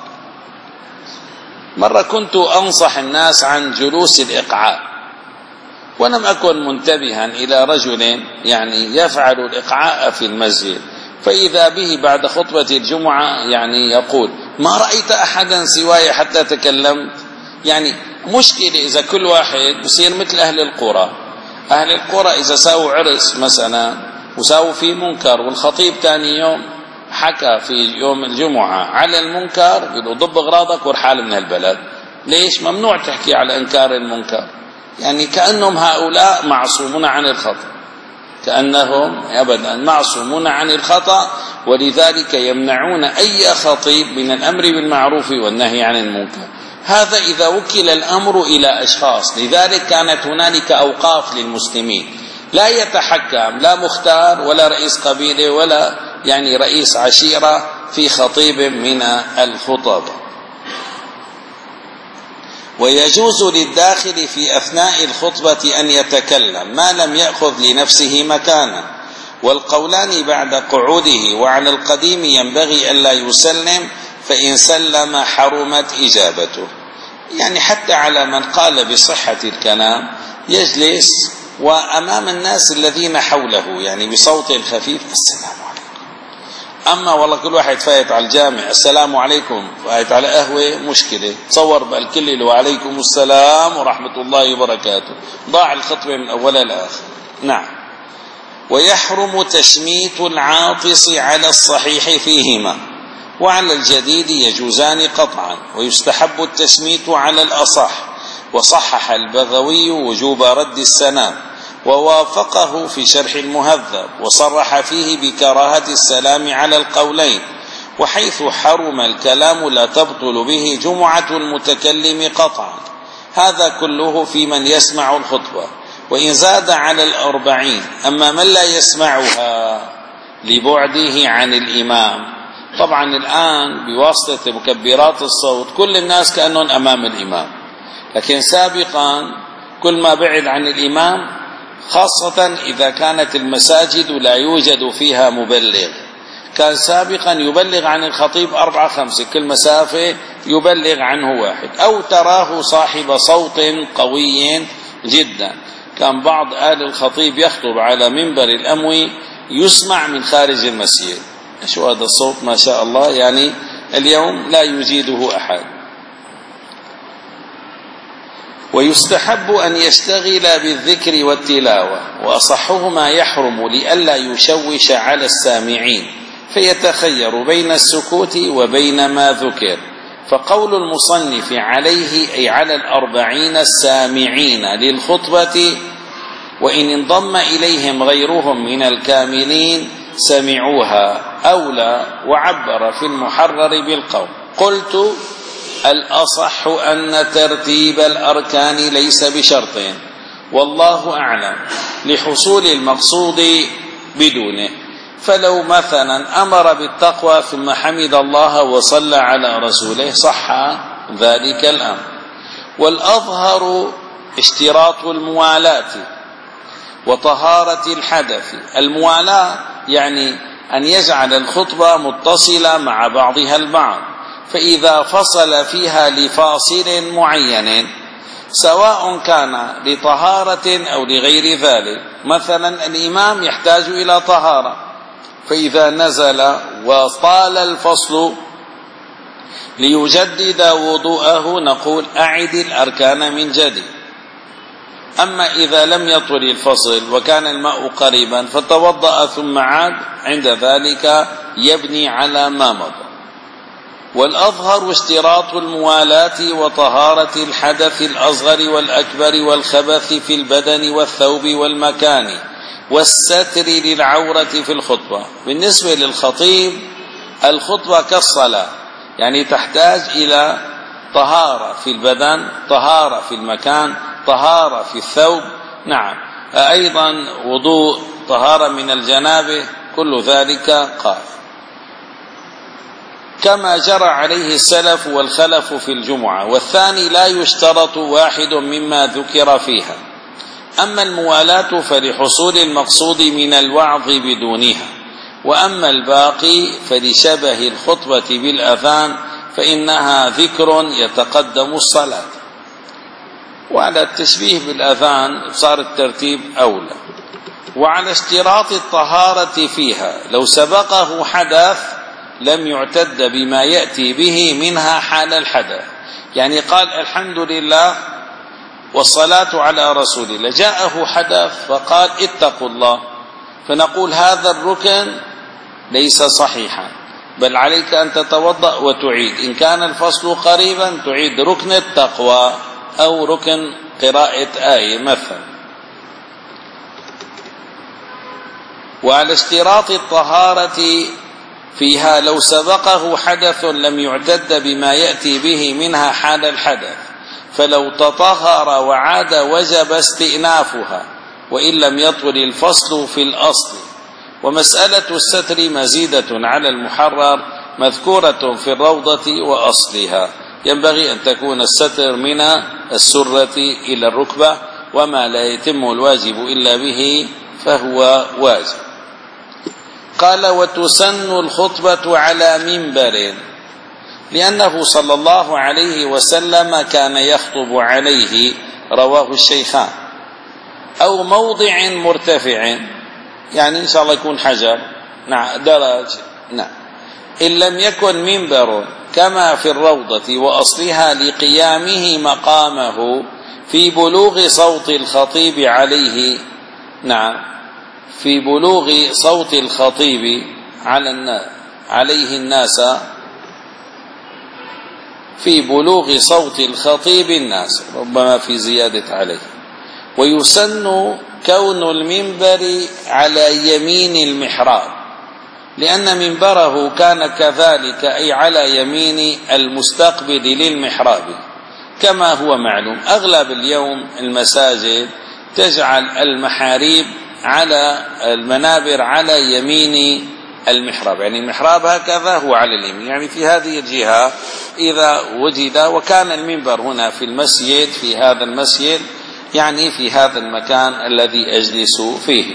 مرة كنت أنصح الناس عن جلوس الإقعاء، ولم أكن منتبها إلى رجل يعني يفعل الإقعاء في المسجد، فإذا به بعد خطبة الجمعة يعني يقول: ما رأيت أحدا سواي حتى تكلمت. يعني مشكلة إذا كل واحد بصير مثل أهل القرى. أهل القرى إذا ساووا عرس مثلا وساووا فيه منكر، والخطيب تاني يوم حكى في يوم الجمعة على المنكر، بيقولوا ضب أغراضك ورحال من البلد. ليش؟ ممنوع تحكي على إنكار المنكر. يعني كأنهم هؤلاء معصومون عن الخطأ، كأنهم أبدا معصومون عن الخطأ، ولذلك يمنعون أي خطيب من الأمر بالمعروف والنهي عن المنكر. هذا إذا وكل الأمر إلى أشخاص. لذلك كانت هنالك أوقاف للمسلمين، لا يتحكم لا مختار ولا رئيس قبيلة ولا يعني رئيس عشيرة في خطيب من الخطب. ويجوز للداخل في أثناء الخطبة أن يتكلم ما لم يأخذ لنفسه مكانا، والقولان بعد قعوده. وعلى القديم ينبغي ألا يسلم، فإن سلم حرمت إجابته. يعني حتى على من قال بصحة الكلام يجلس وأمام الناس الذين حوله يعني بصوت خفيف: السلام عليكم. أما والله كل واحد فايت على الجامع السلام عليكم، فايت على قهوة، مشكلة. تصور بالكل اللي وعليكم السلام ورحمة الله وبركاته، ضاع الخطبة من أولها لآخر. نعم. ويحرم تشميت العاطس على الصحيح فيهما، وعلى الجديد يجوزان قطعا، ويستحب التشميت على الأصح. وصحح البغوي وجوب رد السلام، ووافقه في شرح المهذب، وصرح فيه بكراهة السلام على القولين. وحيث حرم الكلام لا تبطل به جمعة المتكلم قطعا. هذا كله في من يسمع الخطبة، وإن زاد على الأربعين. أما من لا يسمعها لبعده عن الإمام، طبعا الآن بواسطة مكبرات الصوت كل الناس كأنهم أمام الإمام، لكن سابقا كل ما بعد عن الإمام، خاصة إذا كانت المساجد لا يوجد فيها مبلغ، كان سابقا يبلغ عن الخطيب أربعة خمسة، كل مسافة يبلغ عنه واحد، أو تراه صاحب صوت قوي جدا. كان بعض آل الخطيب يخطب على منبر الأموي يسمع من خارج المسجد. شو هذا الصوت ما شاء الله، يعني اليوم لا يجيده أحد. ويستحب أن يشتغل بالذكر والتلاوة، وأصحهما يحرم لئلا يشوش على السامعين، فيتخير بين السكوت وبين ما ذكر. فقول المصنف عليه أي على الأربعين السامعين للخطبة، وإن انضم إليهم غيرهم من الكاملين سمعوها أولى. وعبر في المحرر بالقول. قلت: الأصح أن ترتيب الأركان ليس بشرط، والله أعلم، لحصول المقصود بدونه. فلو مثلا أمر بالتقوى ثم حمد الله وصلى على رسوله صح ذلك الأمر. والأظهر اشتراط الموالاة وطهارة الحدث. الموالاة يعني أن يجعل الخطبة متصلة مع بعضها البعض، فإذا فصل فيها لفاصل معين سواء كان لطهارة أو لغير ذلك، مثلا الإمام يحتاج إلى طهارة، فإذا نزل وطال الفصل ليجدد وضوءه نقول أعد الأركان من جديد. أما إذا لم يطل الفصل وكان الماء قريبا فتوضأ ثم عاد، عند ذلك يبني على ما مضى. والأظهر اشتراط الموالاة وطهارة الحدث الأصغر والأكبر والخبث في البدن والثوب والمكان، والستر للعورة في الخطبة. بالنسبة للخطيب الخطبة كالصلاة، يعني تحتاج إلى طهارة في البدن، طهارة في المكان، طهارة في الثوب، نعم، أيضا وضوء، طهارة من الجنابة، كل ذلك قال كما جرى عليه السلف والخلف في الجمعة. والثاني لا يشترط واحد مما ذكر فيها. أما الموالاة فلحصول المقصود من الوعظ بدونها، وأما الباقي فلشبه الخطبة بالأذان فإنها ذكر يتقدم الصلاة. وعلى التشبيه بالأذان صار الترتيب أولى. وعلى اشتراط الطهارة فيها لو سبقه حدث لم يعتد بما يأتي به منها حال الحدث. يعني قال الحمد لله والصلاة على رسول الله، جاءه حدث فقال اتقوا الله، فنقول هذا الركن ليس صحيحا، بل عليك أن تتوضأ وتعيد. إن كان الفصل قريبا تعيد ركن التقوى أو ركن قراءة آية مثلا. وعلى اشتراط الطهارة فيها لو سبقه حدث لم يعتد بما يأتي به منها حال الحدث، فلو تطهر وعاد وجب استئنافها وإن لم يطول الفصل في الأصل. ومسألة الستر مزيدة على المحرر مذكورة في الروضة وأصلها. ينبغي أن تكون الستر من السرة إلى الركبة، وما لا يتم الواجب إلا به فهو واجب. قال وتسن الخطبة على منبر، لأنه صلى الله عليه وسلم كان يخطب عليه، رواه الشيخان، أو موضع مرتفع، يعني إن شاء الله يكون حجر، نعم، درج، نعم، إن لم يكن منبر كما في الروضة وأصلها لقيامه مقامه في بلوغ صوت الخطيب عليه، نعم، في بلوغ صوت الخطيب على الناس عليه الناس في بلوغ صوت الخطيب الناس، ربما في زيادة عليه. ويسن كون المنبر على يمين المحراب، لأن منبره كان كذلك، أي على يمين المستقبل للمحراب، كما هو معلوم. أغلب اليوم المساجد تجعل المحاريب على المنابر على يمين المحراب، يعني المحراب هكذا هو على اليمين، يعني في هذه الجهة إذا وجد. وكان المنبر هنا في المسجد، في هذا المسجد، يعني في هذا المكان الذي أجلس فيه.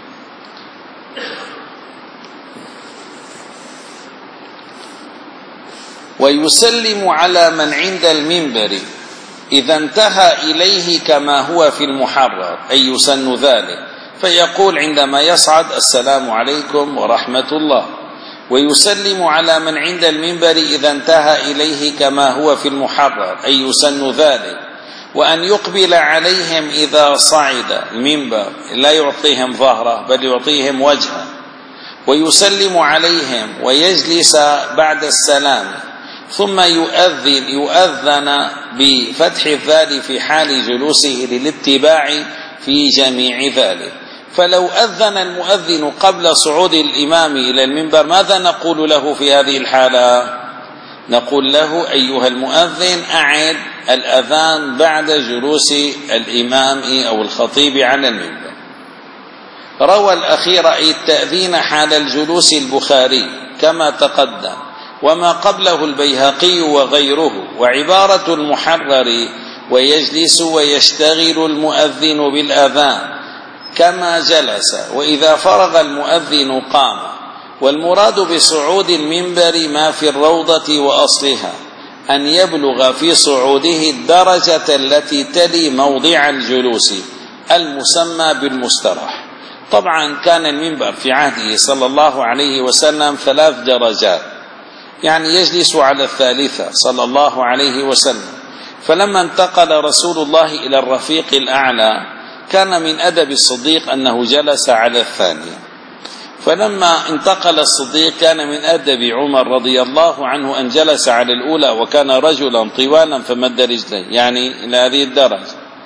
ويسلم على من عند المنبر إذا انتهى إليه كما هو في المحرر، أي يسن ذلك، فيقول عندما يصعد السلام عليكم ورحمة الله. ويسلم على من عند المنبر إذا انتهى إليه كما هو في المحرر، أي يسن ذلك. وأن يقبل عليهم إذا صعد المنبر، لا يعطيهم ظهره بل يعطيهم وجهه. ويسلم عليهم ويجلس بعد السلام، ثم يؤذن يؤذن بفتح الذال في حال جلوسه للاتباع في جميع ذلك. فلو أذن المؤذن قبل صعود الإمام إلى المنبر ماذا نقول له في هذه الحالة؟ نقول له أيها المؤذن أعد الأذان بعد جلوس الإمام أو الخطيب على المنبر. روى الأخير أي التأذين حال الجلوس البخاري كما تقدم، وما قبله البيهقي وغيره. وعبارة المحرر ويجلس ويشتغل المؤذن بالأذان كما جلس، وإذا فرغ المؤذن قام. والمراد بصعود المنبر ما في الروضة وأصلها، أن يبلغ في صعوده الدرجة التي تلي موضع الجلوس المسمى بالمستراح. طبعا كان المنبر في عهده صلى الله عليه وسلم ثلاث درجات، يعني يجلس على الثالثة صلى الله عليه وسلم. فلما انتقل رسول الله إلى الرفيق الأعلى كان من أدب الصديق أنه جلس على الثانية. فلما انتقل الصديق كان من أدب عمر رضي الله عنه أن جلس على الأولى، وكان رجلا طوالا فمد رجليه، يعني إلى هذه الدرجة.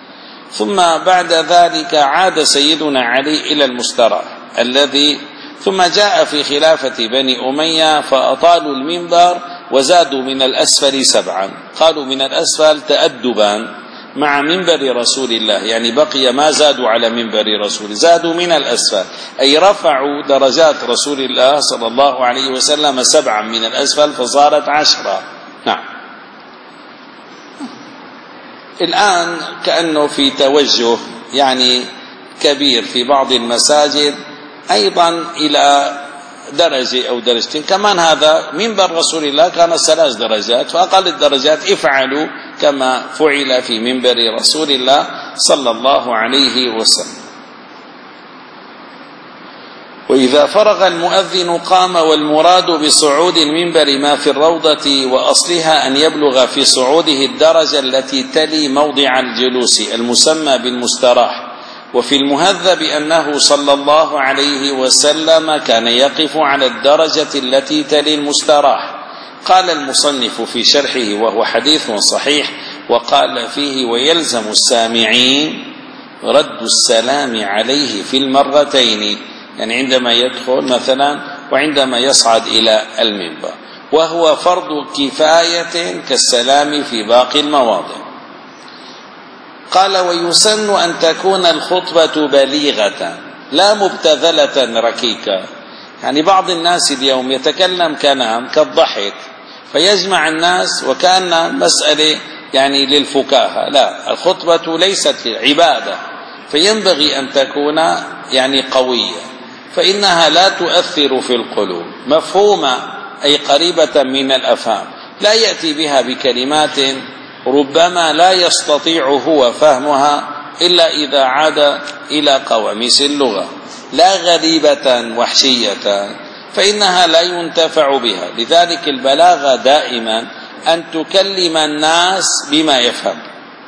ثم بعد ذلك عاد سيدنا علي إلى المستراح الذي ثم جاء في خلافة بني أمية فأطالوا المنبر وزادوا من الأسفل سبعا، قالوا من الأسفل تأدبا مع منبر رسول الله، يعني بقي ما زادوا على منبر رسول، زادوا من الأسفل أي رفعوا درجات رسول الله صلى الله عليه وسلم سبعا من الأسفل فصارت عشرة. نعم. الآن كأنه في توجه يعني كبير في بعض المساجد أيضا إلى درجة أو درجتين، كمان هذا منبر رسول الله كان ثلاث درجات، فأقل الدرجات افعلوا كما فعل في منبر رسول الله صلى الله عليه وسلم. وإذا فرغ المؤذن قام، والمراد بصعود المنبر ما في الروضة وأصلها أن يبلغ في صعوده الدرجة التي تلي موضع الجلوس المسمى بالمستراح. وفي المهذب أنه صلى الله عليه وسلم كان يقف على الدرجة التي تلي المستراح. قال المصنف في شرحه وهو حديث صحيح، وقال فيه: ويلزم السامعين رد السلام عليه في المرتين، يعني عندما يدخل مثلا وعندما يصعد إلى المنبر، وهو فرض كفاية كالسلام في باقي المواضع. قال: ويسن أن تكون الخطبة بليغة لا مبتذلة ركيكة، يعني بعض الناس اليوم يتكلم كلام كالضحك فيجمع الناس وكأن مسألة يعني للفكاهة، لا، الخطبة ليست عبادة، فينبغي أن تكون يعني قوية، فإنها لا تؤثر في القلوب، مفهومة أي قريبة من الأفهام، لا يأتي بها بكلمات ربما لا يستطيع هو فهمها إلا إذا عاد إلى قواميس اللغة، لا غريبة وحشية، فإنها لا ينتفع بها. لذلك البلاغة دائما أن تكلم الناس بما يفهم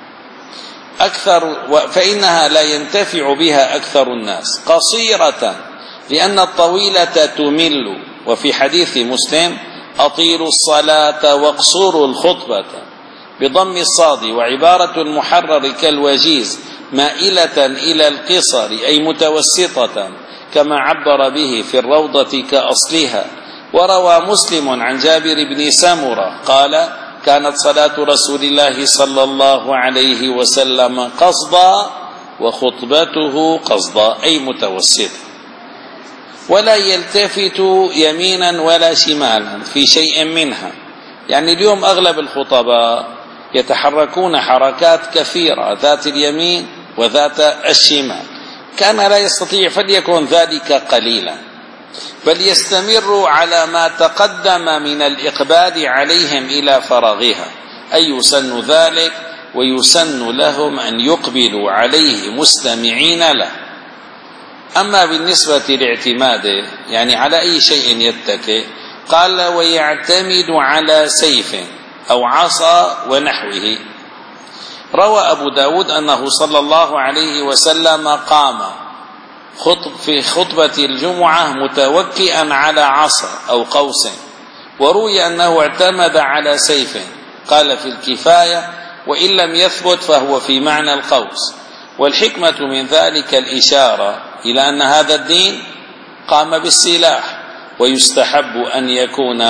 أكثر، فإنها لا ينتفع بها أكثر الناس. قصيرة لأن الطويلة تمل. وفي حديث مسلم: أطيلوا الصلاة واقصروا الخطبة، بضم الصاد، وعبارة المحرر كالوجيز مائلة إلى القصر أي متوسطة، كما عبر به في الروضة كأصلها. وروى مسلم عن جابر بن سمرة قال: كانت صلاة رسول الله صلى الله عليه وسلم قصدا وخطبته قصدا أي متوسطة، ولا يلتفت يمينا ولا شمالا في شيء منها. يعني اليوم أغلب الخطباء يتحركون حركات كثيرة ذات اليمين وذات الشمال، كان لا يستطيع فليكن ذلك قليلا، بل يستمر على ما تقدم من الإقبال عليهم إلى فراغها، أي يسن ذلك، ويسن لهم أن يقبلوا عليه مستمعين له. أما بالنسبة لاعتماده يعني على أي شيء يتكئ، قال: ويعتمد على سيف أو عصا ونحوه. روى أبو داود أنه صلى الله عليه وسلم قام خطب في خطبة الجمعة متوكئا على عصا أو قوس، وروي أنه اعتمد على سيف، قال في الكفاية: وإن لم يثبت فهو في معنى القوس. والحكمة من ذلك الإشارة إلى أن هذا الدين قام بالسلاح، ويستحب أن يكون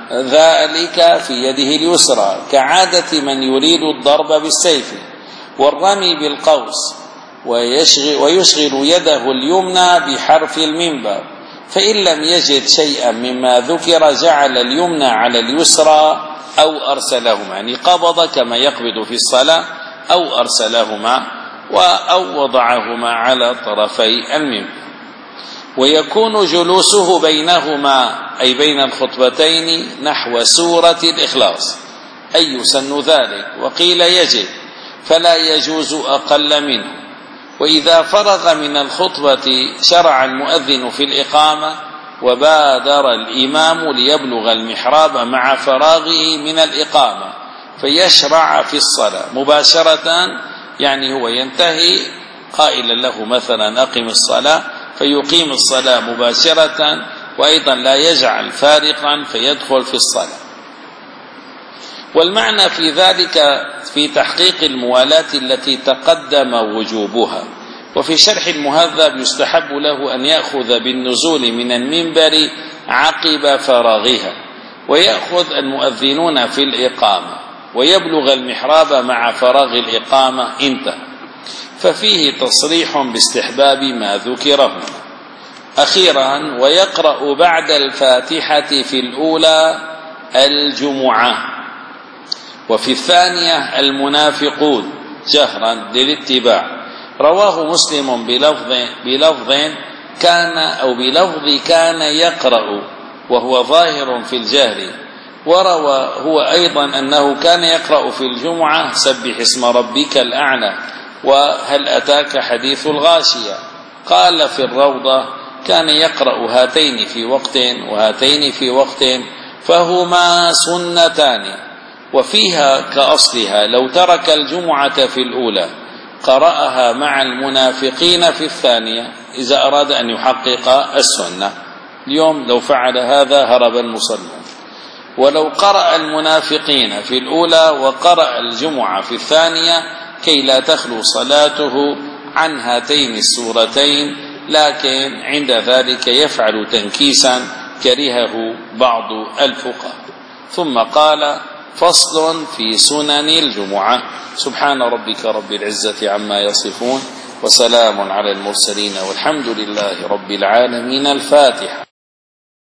ذلك في يده اليسرى كعادة من يريد الضرب بالسيف والرمي بالقوس، ويشغل, ويشغل يده اليمنى بحرف المنبر، فإن لم يجد شيئا مما ذكر جعل اليمنى على اليسرى أو أرسلهما، يعني قبض كما يقبض في الصلاة أو أرسلهما أو وضعهما على طرفي المنبر. ويكون جلوسه بينهما أي بين الخطبتين نحو سورة الإخلاص، أي يسن ذلك، وقيل يجب، فلا يجوز أقل منه. وإذا فرغ من الخطبة شرع المؤذن في الإقامة، وبادر الإمام ليبلغ المحراب مع فراغه من الإقامة فيشرع في الصلاة مباشرة، يعني هو ينتهي قائلا له مثلا أقم الصلاة فيقيم الصلاة مباشرة، وأيضا لا يجعل فارقا فيدخل في الصلاة. والمعنى في ذلك في تحقيق الموالاة التي تقدم وجوبها. وفي شرح المهذب يستحب له أن يأخذ بالنزول من المنبر عقب فراغها، ويأخذ المؤذنون في الإقامة، ويبلغ المحراب مع فراغ الإقامة انتهى. ففيه تصريح باستحباب ما ذكره. أخيرا، ويقرأ بعد الفاتحة في الأولى الجمعة، وفي الثانية المنافقون جهرا للاتباع. رواه مسلم بلفظ بلفظ كان أو بلفظ كان يقرأ، وهو ظاهر في الجهر. وروى هو أيضا أنه كان يقرأ في الجمعة سبح اسم ربك الأعلى وهل أتاك حديث الغاشية. قال في الروضة كان يقرأ هاتين في وقت وهاتين في وقت، فهما سنتان. وفيها كأصلها لو ترك الجمعة في الأولى قرأها مع المنافقين في الثانية إذا أراد أن يحقق السنة. اليوم لو فعل هذا هرب المصلون. ولو قرأ المنافقين في الأولى وقرأ الجمعة في الثانية كي لا تخلو صلاته عن هاتين السورتين، لكن عند ذلك يفعل تنكيسا كرهه بعض الفقهاء. ثم قال: فصل في سنن الجمعة. سبحان ربك رب العزة عما يصفون، وسلام على المرسلين، والحمد لله رب العالمين. الفاتحة.